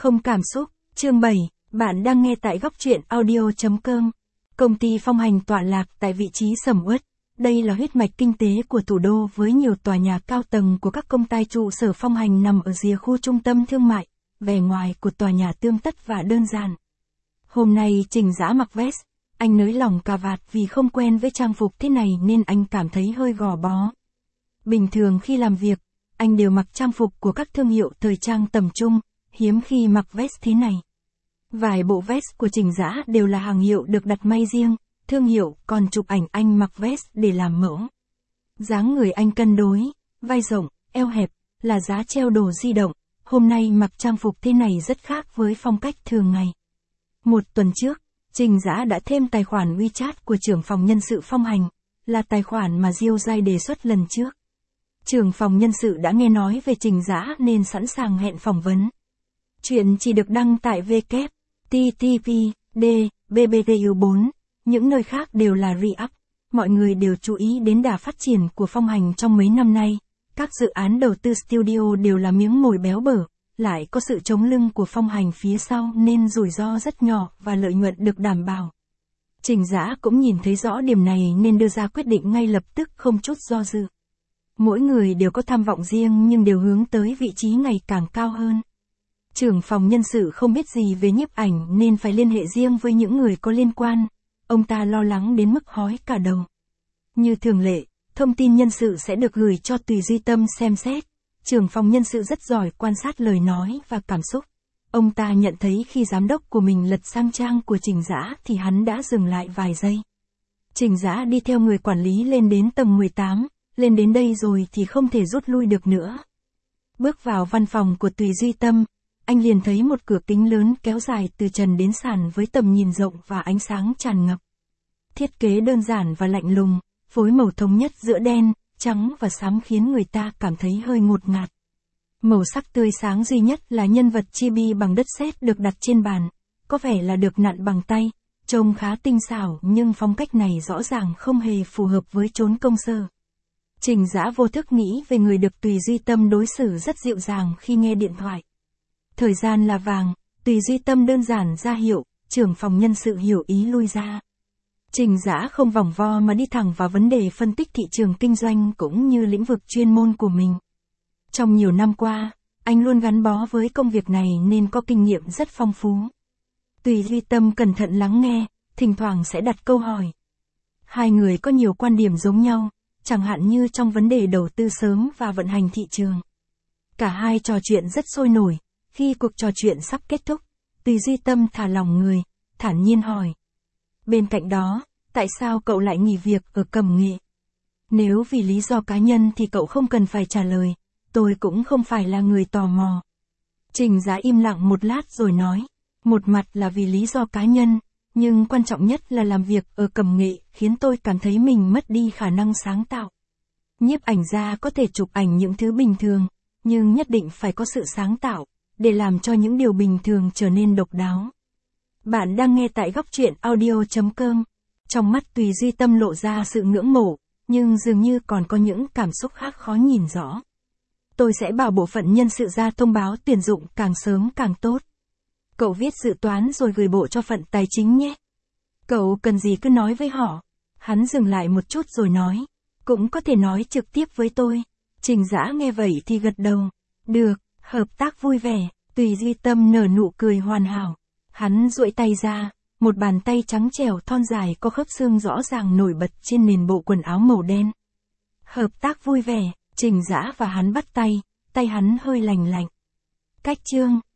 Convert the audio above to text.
Không cảm xúc, chương 7, bạn đang nghe tại góc truyện audio.com. Công ty Phong Hành tọa lạc tại vị trí sầm uất. Đây là huyết mạch kinh tế của thủ đô với nhiều tòa nhà cao tầng của các công ty trụ sở Phong Hành nằm ở rìa khu trung tâm thương mại. Vẻ ngoài của tòa nhà tươm tất và đơn giản. Hôm nay Trình Dã mặc vest, anh nới lỏng cà vạt vì không quen với trang phục thế này nên anh cảm thấy hơi gò bó. Bình thường khi làm việc, anh đều mặc trang phục của các thương hiệu thời trang tầm trung, hiếm khi mặc vest thế này. Vài bộ vest của Trình Dã đều là hàng hiệu được đặt may riêng, thương hiệu còn chụp ảnh anh mặc vest để làm mẫu. Dáng người anh cân đối, vai rộng, eo hẹp, là giá treo đồ di động, hôm nay mặc trang phục thế này rất khác với phong cách thường ngày. Một tuần trước, Trình Dã đã thêm tài khoản WeChat của trưởng phòng nhân sự Phong Hành, là tài khoản mà Diêu Giai đề xuất lần trước. Trưởng phòng nhân sự đã nghe nói về Trình Dã nên sẵn sàng hẹn phỏng vấn. Chuyện chỉ được đăng tại www.ttpd.bbtu4, những nơi khác đều là re-up. Mọi người đều chú ý đến đà phát triển của Phong Hành trong mấy năm nay. Các dự án đầu tư studio đều là miếng mồi béo bở, lại có sự chống lưng của Phong Hành phía sau nên rủi ro rất nhỏ và lợi nhuận được đảm bảo. Trình Dã cũng nhìn thấy rõ điểm này nên đưa ra quyết định ngay lập tức không chút do dự. Mỗi người đều có tham vọng riêng nhưng đều hướng tới vị trí ngày càng cao hơn. Trưởng phòng nhân sự không biết gì về nhiếp ảnh nên phải liên hệ riêng với những người có liên quan. Ông ta lo lắng đến mức hói cả đầu. Như thường lệ, thông tin nhân sự sẽ được gửi cho Tùy Duy Tâm xem xét. Trưởng phòng nhân sự rất giỏi quan sát lời nói và cảm xúc. Ông ta nhận thấy khi giám đốc của mình lật sang trang của Trình Dã thì hắn đã dừng lại vài giây. Trình Dã đi theo người quản lý lên đến tầng 18, lên đến đây rồi thì không thể rút lui được nữa. Bước vào văn phòng của Tùy Duy Tâm, anh liền thấy một cửa kính lớn kéo dài từ trần đến sàn với tầm nhìn rộng và ánh sáng tràn ngập. Thiết kế đơn giản và lạnh lùng, phối màu thống nhất giữa đen, trắng và xám khiến người ta cảm thấy hơi ngột ngạt. Màu sắc tươi sáng duy nhất là nhân vật chibi bằng đất sét được đặt trên bàn, có vẻ là được nặn bằng tay, trông khá tinh xảo nhưng phong cách này rõ ràng không hề phù hợp với chốn công sở. Trình Dã vô thức nghĩ về người được Tùy Duy Tâm đối xử rất dịu dàng khi nghe điện thoại. Thời gian là vàng, Tùy Duy Tâm đơn giản ra hiệu, trưởng phòng nhân sự hiểu ý lui ra. Trình Dã không vòng vo mà đi thẳng vào vấn đề phân tích thị trường kinh doanh cũng như lĩnh vực chuyên môn của mình. Trong nhiều năm qua, anh luôn gắn bó với công việc này nên có kinh nghiệm rất phong phú. Tùy Duy Tâm cẩn thận lắng nghe, thỉnh thoảng sẽ đặt câu hỏi. Hai người có nhiều quan điểm giống nhau, chẳng hạn như trong vấn đề đầu tư sớm và vận hành thị trường. Cả hai trò chuyện rất sôi nổi, khi cuộc trò chuyện sắp kết thúc, Tùy Duy Tâm thả lỏng người, thản nhiên hỏi. Bên cạnh đó, tại sao cậu lại nghỉ việc ở Cẩm Nghệ? Nếu vì lý do cá nhân thì cậu không cần phải trả lời, tôi cũng không phải là người tò mò. Trình Dã im lặng một lát rồi nói, một mặt là vì lý do cá nhân, nhưng quan trọng nhất là làm việc ở Cẩm Nghệ khiến tôi cảm thấy mình mất đi khả năng sáng tạo. Nhiếp ảnh gia có thể chụp ảnh những thứ bình thường, nhưng nhất định phải có sự sáng tạo, để làm cho những điều bình thường trở nên độc đáo. Bạn đang nghe tại góc truyện audio.com. Trong mắt Tùy Duy Tâm lộ ra sự ngưỡng mộ, nhưng dường như còn có những cảm xúc khác khó nhìn rõ. Tôi sẽ bảo bộ phận nhân sự ra thông báo tuyển dụng càng sớm càng tốt. Cậu viết dự toán rồi gửi bộ cho phận tài chính nhé. Cậu cần gì cứ nói với họ. Hắn dừng lại một chút rồi nói. Cũng có thể nói trực tiếp với tôi. Trình Dã nghe vậy thì gật đầu. Được, hợp tác vui vẻ. Tùy Duy Tâm nở nụ cười hoàn hảo. Hắn duỗi tay ra, một bàn tay trắng trẻo thon dài có khớp xương rõ ràng nổi bật trên nền bộ quần áo màu đen. Hợp tác vui vẻ, Trình Dã và hắn bắt tay, tay hắn hơi lành lạnh. Cách chương